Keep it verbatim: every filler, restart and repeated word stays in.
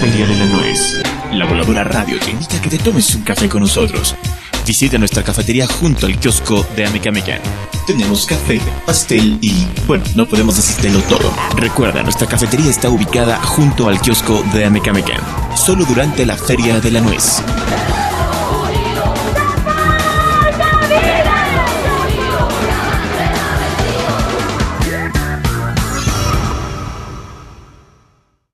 Feria de la Nuez. La Voladora Radio te invita a que te tomes un café con nosotros. Visita nuestra cafetería junto al kiosco de Amecamecan. Tenemos café, pastel y, bueno, no podemos decírtelo todo. Recuerda, nuestra cafetería está ubicada junto al kiosco de Amecamecan. Solo durante la Feria de la Nuez.